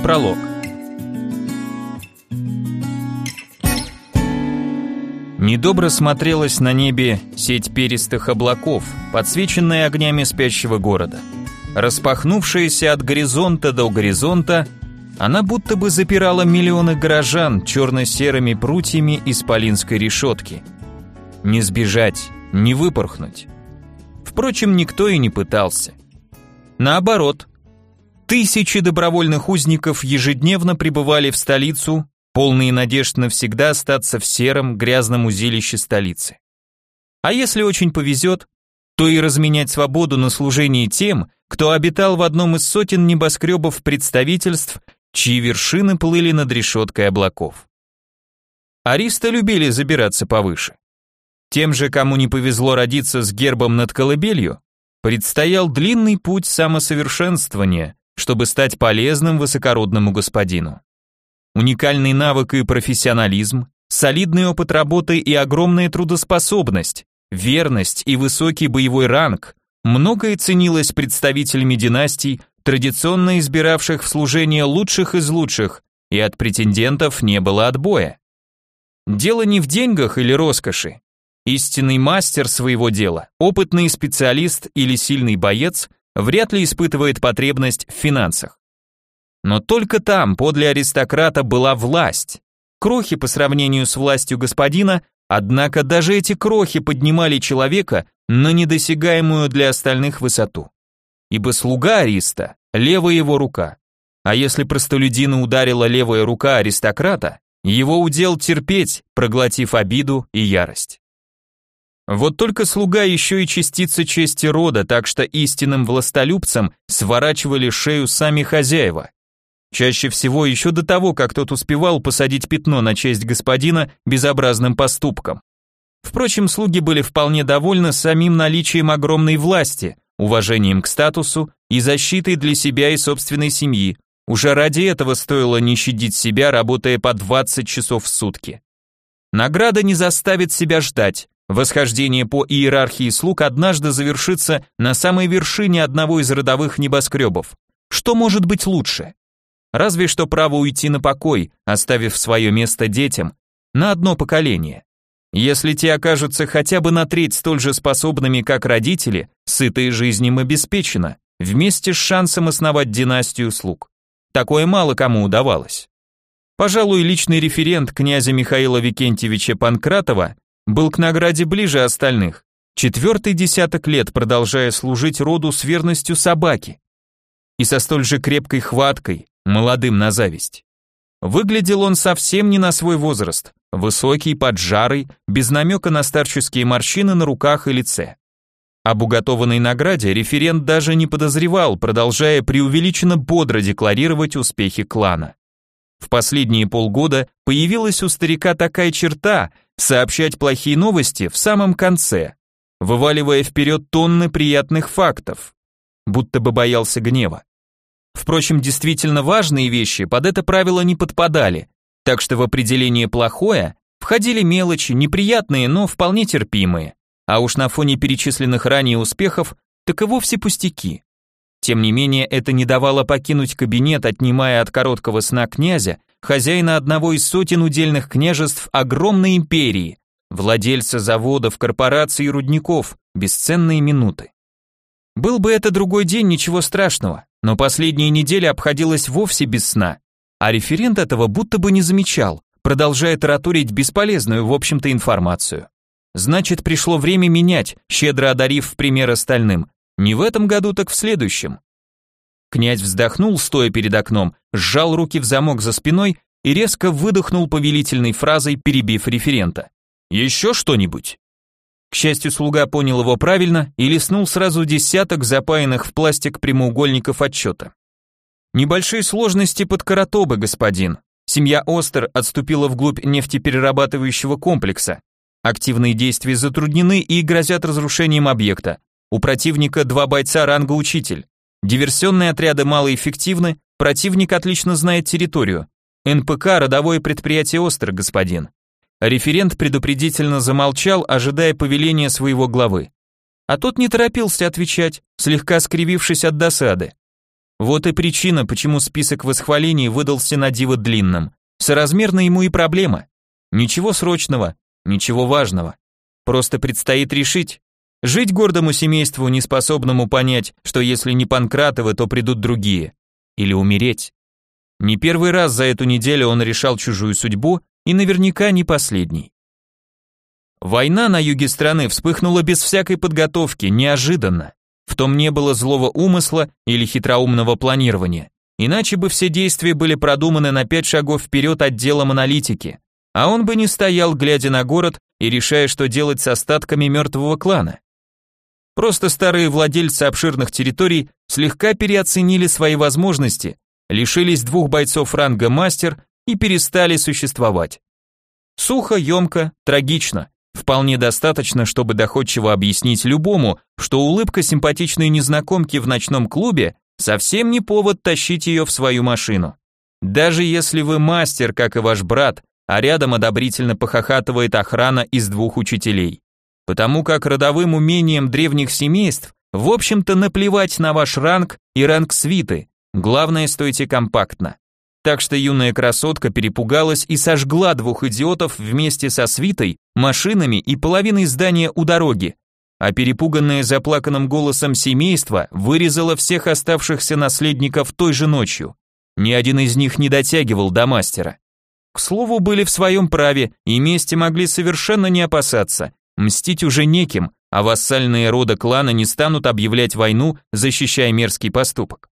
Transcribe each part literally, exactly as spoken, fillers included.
Пролог. Недобро смотрелась на небе сеть перистых облаков, подсвеченная огнями спящего города. Распахнувшаяся от горизонта до горизонта, она будто бы запирала миллионы горожан черно-серыми прутьями исполинской решетки. Не сбежать, не выпорхнуть. Впрочем, никто и не пытался. Наоборот, тысячи добровольных узников ежедневно прибывали в столицу, полные надежд навсегда остаться в сером, грязном узилище столицы. А если очень повезет, то и разменять свободу на служение тем, кто обитал в одном из сотен небоскребов представительств, чьи вершины плыли над решеткой облаков. Аристы любили забираться повыше. Тем же, кому не повезло родиться с гербом над колыбелью, предстоял длинный путь самосовершенствования, чтобы стать полезным высокородному господину. Уникальный навык и профессионализм, солидный опыт работы и огромная трудоспособность, верность и высокий боевой ранг – многое ценилось представителями династий, традиционно избиравших в служение лучших из лучших, и от претендентов не было отбоя. Дело не в деньгах или роскоши. Истинный мастер своего дела, опытный специалист или сильный боец вряд ли испытывает потребность в финансах. Но только там, подле аристократа, была власть. Крохи по сравнению с властью господина, однако даже эти крохи поднимали человека на недосягаемую для остальных высоту. Ибо слуга ариста – левая его рука. А если простолюдина ударила левая рука аристократа, его удел терпеть, проглотив обиду и ярость. Вот только слуга еще и частица чести рода, так что истинным властолюбцам сворачивали шею сами хозяева. Чаще всего еще до того, как тот успевал посадить пятно на честь господина безобразным поступком. Впрочем, слуги были вполне довольны самим наличием огромной власти, уважением к статусу и защитой для себя и собственной семьи. Уже ради этого стоило не щадить себя, работая по двадцать часов в сутки. Награда не заставит себя ждать. Восхождение по иерархии слуг однажды завершится на самой вершине одного из родовых небоскребов. Что может быть лучше? Разве что право уйти на покой, оставив свое место детям на одно поколение. Если те окажутся хотя бы на треть столь же способными, как родители, сытая жизнь им обеспечена, вместе с шансом основать династию слуг. Такое мало кому удавалось. Пожалуй, личный референт князя Михаила Викентьевича Панкратова был к награде ближе остальных, четвертый десяток лет продолжая служить роду с верностью собаки. И со столь же крепкой хваткой, молодым на зависть. Выглядел он совсем не на свой возраст, высокий, поджарый, без намека на старческие морщины на руках и лице. Об уготованной награде референт даже не подозревал, продолжая преувеличенно бодро декларировать успехи клана. В последние полгода появилась у старика такая черта – сообщать плохие новости в самом конце, вываливая вперед тонны приятных фактов, будто бы боялся гнева. Впрочем, действительно важные вещи под это правило не подпадали, так что в определение «плохое» входили мелочи, неприятные, но вполне терпимые, а уж на фоне перечисленных ранее успехов, так и вовсе пустяки. Тем не менее, это не давало покинуть кабинет, отнимая от короткого сна князя, хозяина одного из сотен удельных княжеств огромной империи, владельца заводов, корпораций и рудников, бесценные минуты. Был бы это другой день, ничего страшного, но последняя неделя обходилась вовсе без сна, а референт этого будто бы не замечал, продолжая тараторить бесполезную, в общем-то, информацию. Значит, пришло время менять, щедро одарив в пример остальным. Не в этом году, так в следующем. Князь вздохнул, стоя перед окном, сжал руки в замок за спиной и резко выдохнул повелительной фразой, перебив референта. «Еще что-нибудь?» К счастью, слуга понял его правильно и листнул сразу десяток запаянных в пластик прямоугольников отчета. «Небольшие сложности под Каратобы, господин. Семья Остер отступила вглубь нефтеперерабатывающего комплекса. Активные действия затруднены и грозят разрушением объекта. У противника два бойца ранга учитель. Диверсионные отряды малоэффективны, противник отлично знает территорию. эн пэ ка – родовое предприятие Остер, господин». Референт предупредительно замолчал, ожидая повеления своего главы. А тот не торопился отвечать, слегка скривившись от досады. Вот и причина, почему список восхвалений выдался на диво длинным. Соразмерно ему и проблема. Ничего срочного, ничего важного. Просто предстоит решить, жить гордому семейству, неспособному понять, что если не Панкратовы, то придут другие. Или умереть. Не первый раз за эту неделю он решал чужую судьбу, и наверняка не последний. Война на юге страны вспыхнула без всякой подготовки, неожиданно. В том не было злого умысла или хитроумного планирования. Иначе бы все действия были продуманы на пять шагов вперед отделом аналитики, а он бы не стоял, глядя на город и решая, что делать с остатками мертвого клана. Просто старые владельцы обширных территорий слегка переоценили свои возможности, лишились двух бойцов ранга мастер и перестали существовать. Сухо, емко, трагично. Вполне достаточно, чтобы доходчиво объяснить любому, что улыбка симпатичной незнакомки в ночном клубе совсем не повод тащить ее в свою машину. Даже если вы мастер, как и ваш брат, а рядом одобрительно похохатывает охрана из двух учителей. Потому как родовым умением древних семейств, в общем-то, наплевать на ваш ранг и ранг свиты, главное, стойте компактно. Так что юная красотка перепугалась и сожгла двух идиотов вместе со свитой, машинами и половиной здания у дороги, а перепуганное заплаканным голосом семейство вырезало всех оставшихся наследников той же ночью. Ни один из них не дотягивал до мастера. К слову, были в своем праве и мести могли совершенно не опасаться, мстить уже неким, а вассальные рода клана не станут объявлять войну, защищая мерзкий поступок.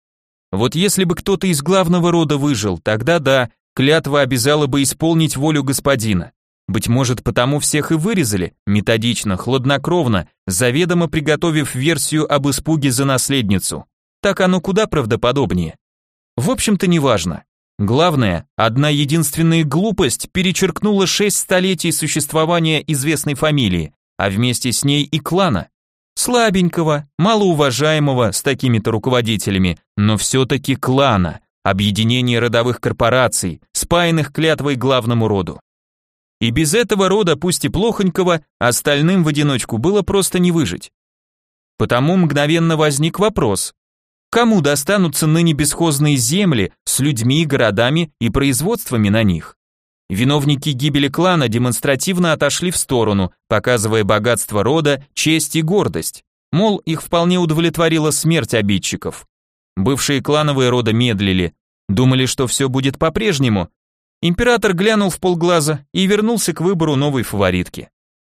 Вот если бы кто-то из главного рода выжил, тогда да, клятва обязала бы исполнить волю господина. Быть может, потому всех и вырезали, методично, хладнокровно, заведомо приготовив версию об испуге за наследницу. Так оно куда правдоподобнее. В общем-то, неважно. Главное, одна единственная глупость перечеркнула шесть столетий существования известной фамилии, а вместе с ней и клана. Слабенького, малоуважаемого с такими-то руководителями, но все-таки клана, объединение родовых корпораций, спаянных клятвой главному роду. И без этого рода, пусть и плохонького, остальным в одиночку было просто не выжить. Потому мгновенно возник вопрос: кому достанутся ныне бесхозные земли с людьми, городами и производствами на них? Виновники гибели клана демонстративно отошли в сторону, показывая богатство рода, честь и гордость. Мол, их вполне удовлетворила смерть обидчиков. Бывшие клановые рода медлили, думали, что все будет по-прежнему. Император глянул вполглаза и вернулся к выбору новой фаворитки.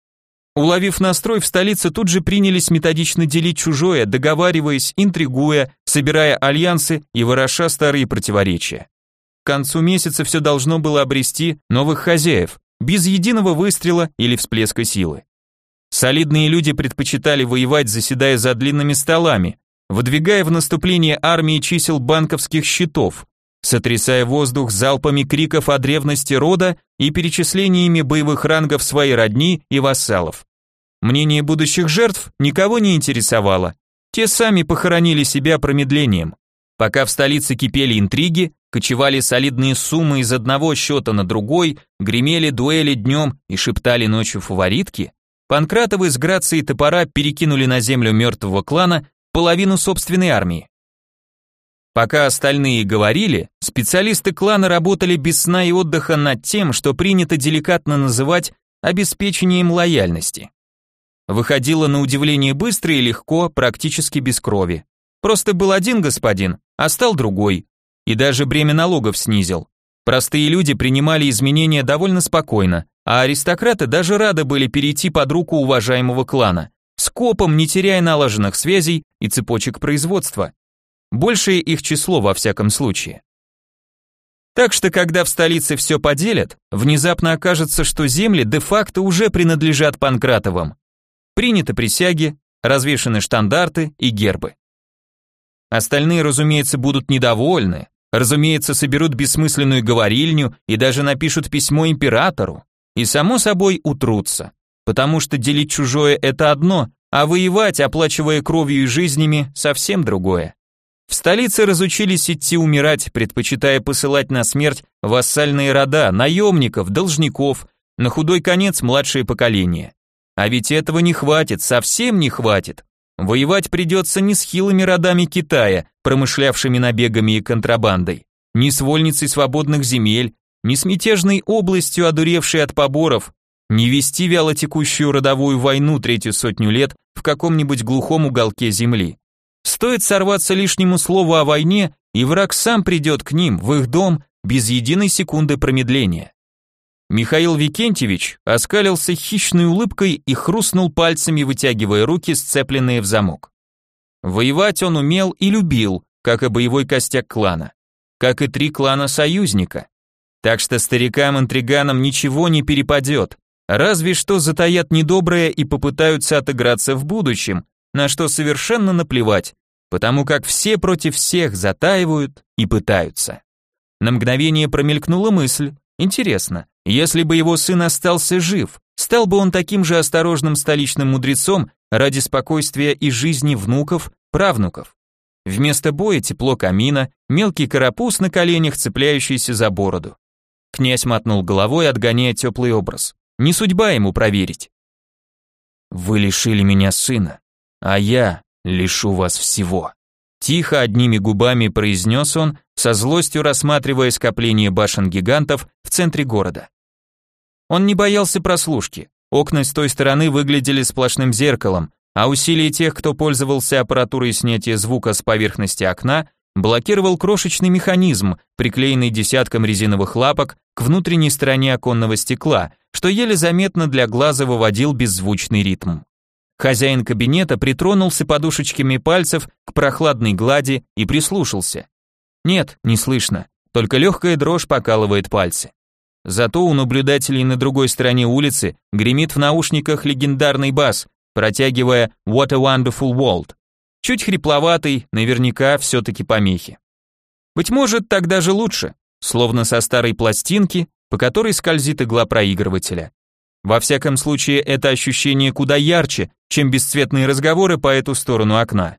Уловив настрой, в столице тут же принялись методично делить чужое, договариваясь, интригуя, собирая альянсы и вороша старые противоречия. К концу месяца все должно было обрести новых хозяев, без единого выстрела или всплеска силы. Солидные люди предпочитали воевать, заседая за длинными столами, выдвигая в наступление армии чисел банковских счетов, сотрясая воздух залпами криков о древности рода и перечислениями боевых рангов своей родни и вассалов. Мнение будущих жертв никого не интересовало, те сами похоронили себя промедлением. Пока в столице кипели интриги, кочевали солидные суммы из одного счета на другой, гремели дуэли днем и шептали ночью фаворитки, Панкратовы с грацией топора перекинули на землю мертвого клана половину собственной армии. Пока остальные говорили, специалисты клана работали без сна и отдыха над тем, что принято деликатно называть обеспечением лояльности. Выходило на удивление быстро и легко, практически без крови. Просто был один господин, а стал другой. И даже бремя налогов снизил. Простые люди принимали изменения довольно спокойно, а аристократы даже рады были перейти под руку уважаемого клана, скопом не теряя налаженных связей и цепочек производства. Большее их число во всяком случае. Так что когда в столице все поделят, внезапно окажется, что земли де-факто уже принадлежат Панкратовым. Приняты присяги, развешаны штандарты и гербы. Остальные, разумеется, будут недовольны, разумеется, соберут бессмысленную говорильню и даже напишут письмо императору. И, само собой, утрутся. Потому что делить чужое – это одно, а воевать, оплачивая кровью и жизнями, совсем другое. В столице разучились идти умирать, предпочитая посылать на смерть вассальные рода, наемников, должников, на худой конец младшее поколение. А ведь этого не хватит, совсем не хватит. Воевать придется не с хилыми родами Китая, промышлявшими набегами и контрабандой, не с вольницей свободных земель, не с мятежной областью, одуревшей от поборов, не вести вялотекущую родовую войну третью сотню лет в каком-нибудь глухом уголке земли. Стоит сорваться лишнему слову о войне, и враг сам придет к ним, в их дом, без единой секунды промедления. Михаил Викентьевич оскалился хищной улыбкой и хрустнул пальцами, вытягивая руки, сцепленные в замок. Воевать он умел и любил, как и боевой костяк клана, как и три клана-союзника. Так что старикам-интриганам ничего не перепадет, разве что затаят недоброе и попытаются отыграться в будущем, на что совершенно наплевать, потому как все против всех затаивают и пытаются. На мгновение промелькнула мысль: интересно, если бы его сын остался жив, стал бы он таким же осторожным столичным мудрецом ради спокойствия и жизни внуков, правнуков? Вместо боя тепло камина, мелкий карапуз на коленях, цепляющийся за бороду. Князь мотнул головой, отгоняя теплый образ. Не судьба ему проверить. «Вы лишили меня сына, а я лишу вас всего», тихо одними губами произнес он, со злостью рассматривая скопление башен-гигантов в центре города. Он не боялся прослушки, окна с той стороны выглядели сплошным зеркалом, а усилие тех, кто пользовался аппаратурой снятия звука с поверхности окна, блокировал крошечный механизм, приклеенный десятком резиновых лапок к внутренней стороне оконного стекла, что еле заметно для глаза выводил беззвучный ритм. Хозяин кабинета притронулся подушечками пальцев к прохладной глади и прислушался. Нет, не слышно, только легкая дрожь покалывает пальцы. Зато у наблюдателей на другой стороне улицы гремит в наушниках легендарный бас, протягивая «What a wonderful world». Чуть хрипловатый, наверняка все-таки помехи. Быть может, так даже лучше, словно со старой пластинки, по которой скользит игла проигрывателя. Во всяком случае, это ощущение куда ярче, чем бесцветные разговоры по эту сторону окна.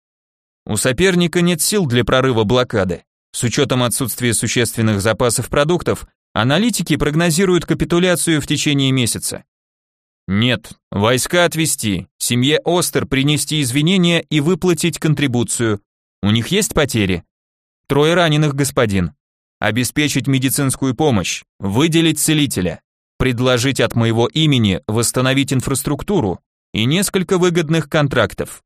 У соперника нет сил для прорыва блокады. С учетом отсутствия существенных запасов продуктов, аналитики прогнозируют капитуляцию в течение месяца. Нет, войска отвести, семье Остер принести извинения и выплатить контрибуцию. У них есть потери? Трое раненых, господин. Обеспечить медицинскую помощь, выделить целителя, предложить от моего имени восстановить инфраструктуру и несколько выгодных контрактов.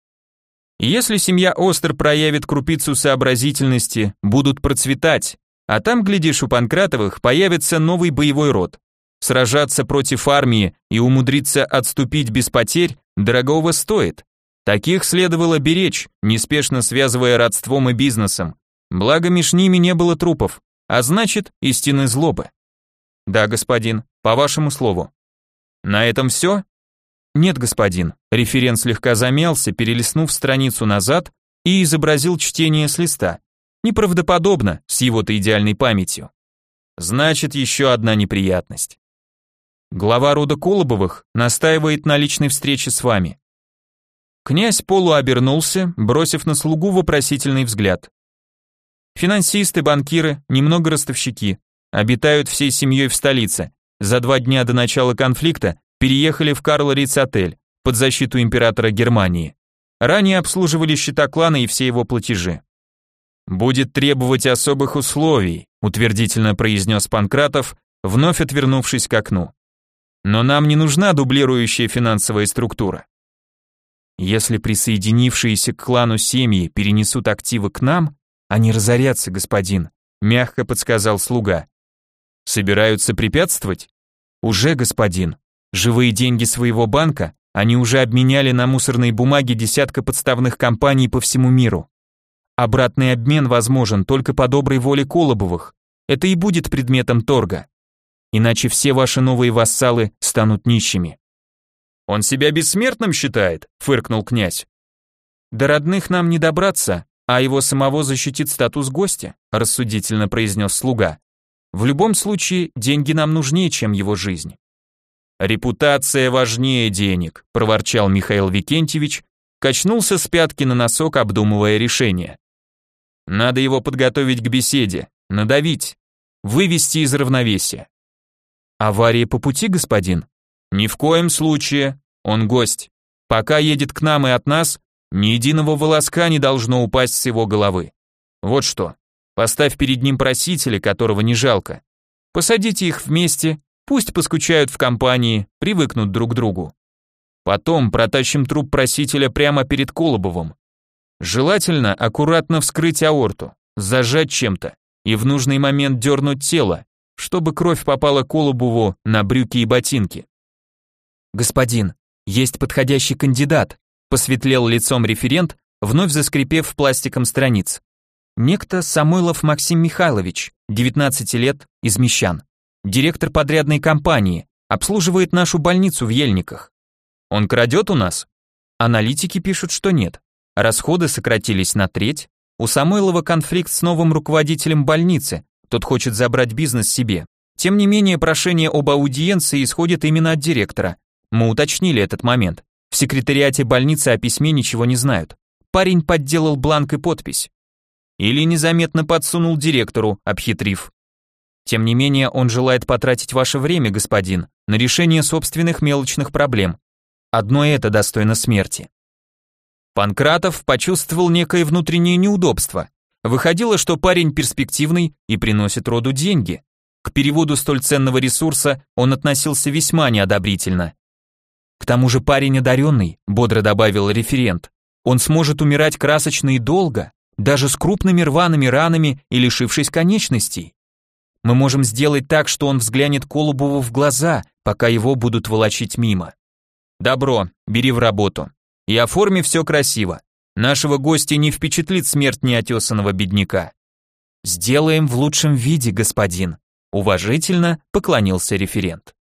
Если семья Остер проявит крупицу сообразительности, будут процветать, а там, глядишь, у Панкратовых появится новый боевой род. Сражаться против армии и умудриться отступить без потерь дорогого стоит. Таких следовало беречь, неспешно связывая родством и бизнесом. Благо меж ними не было трупов, а значит, истинной злобы. Да, господин, по вашему слову. На этом все? Нет, господин. Референт слегка замялся, перелистнув страницу назад и изобразил чтение с листа. Неправдоподобно, с его-то идеальной памятью. Значит, еще одна неприятность. Глава рода Колобовых настаивает на личной встрече с вами. Князь полуобернулся, бросив на слугу вопросительный взгляд. Финансисты, банкиры, немного ростовщики. Обитают всей семьей в столице. За два дня до начала конфликта переехали в Карл-Риц-отель под защиту императора Германии. Ранее обслуживали счета клана и все его платежи. «Будет требовать особых условий», утвердительно произнес Панкратов, вновь отвернувшись к окну. «Но нам не нужна дублирующая финансовая структура. Если присоединившиеся к клану семьи перенесут активы к нам, они разорятся, господин», мягко подсказал слуга. «Собираются препятствовать?» «Уже, господин. Живые деньги своего банка они уже обменяли на мусорные бумаги десятка подставных компаний по всему миру. Обратный обмен возможен только по доброй воле Колобовых. Это и будет предметом торга. Иначе все ваши новые вассалы станут нищими». «Он себя бессмертным считает?» — фыркнул князь. «До родных нам не добраться, а его самого защитит статус гостя», — рассудительно произнес слуга. «В любом случае, деньги нам нужнее, чем его жизнь». «Репутация важнее денег», — проворчал Михаил Викентьевич, качнулся с пятки на носок, обдумывая решение. «Надо его подготовить к беседе, надавить, вывести из равновесия». «Авария по пути, господин?» «Ни в коем случае, он гость. Пока едет к нам и от нас, ни единого волоска не должно упасть с его головы. Вот что, поставь перед ним просителя, которого не жалко. Посадите их вместе, пусть поскучают в компании, привыкнут друг к другу. Потом протащим труп просителя прямо перед Колобовым. Желательно аккуратно вскрыть аорту, зажать чем-то и в нужный момент дернуть тело, чтобы кровь попала Колобову на брюки и ботинки. Господин, есть подходящий кандидат, посветлел лицом референт, вновь заскрипев пластиком страниц. Некто Самойлов Максим Михайлович, девятнадцать лет, из Мещан. Директор подрядной компании, обслуживает нашу больницу в Ельниках. Он крадет у нас? Аналитики пишут, что нет. Расходы сократились на треть. У Самойлова конфликт с новым руководителем больницы, тот хочет забрать бизнес себе. Тем не менее, прошение об аудиенции исходит именно от директора. Мы уточнили этот момент. В секретариате больницы о письме ничего не знают. Парень подделал бланк и подпись. Или незаметно подсунул директору, обхитрив. Тем не менее, он желает потратить ваше время, господин, на решение собственных мелочных проблем. Одно это достойно смерти. Панкратов почувствовал некое внутреннее неудобство. Выходило, что парень перспективный и приносит роду деньги. К переводу столь ценного ресурса он относился весьма неодобрительно. К тому же парень одаренный, бодро добавил референт. Он сможет умирать красочно и долго, даже с крупными рваными ранами и лишившись конечностей. Мы можем сделать так, что он взглянет Колобову в глаза, пока его будут волочить мимо. Добро, бери в работу. И оформи все красиво. Нашего гостя не впечатлит смерть неотесанного бедняка. Сделаем в лучшем виде, господин. Уважительно поклонился референт.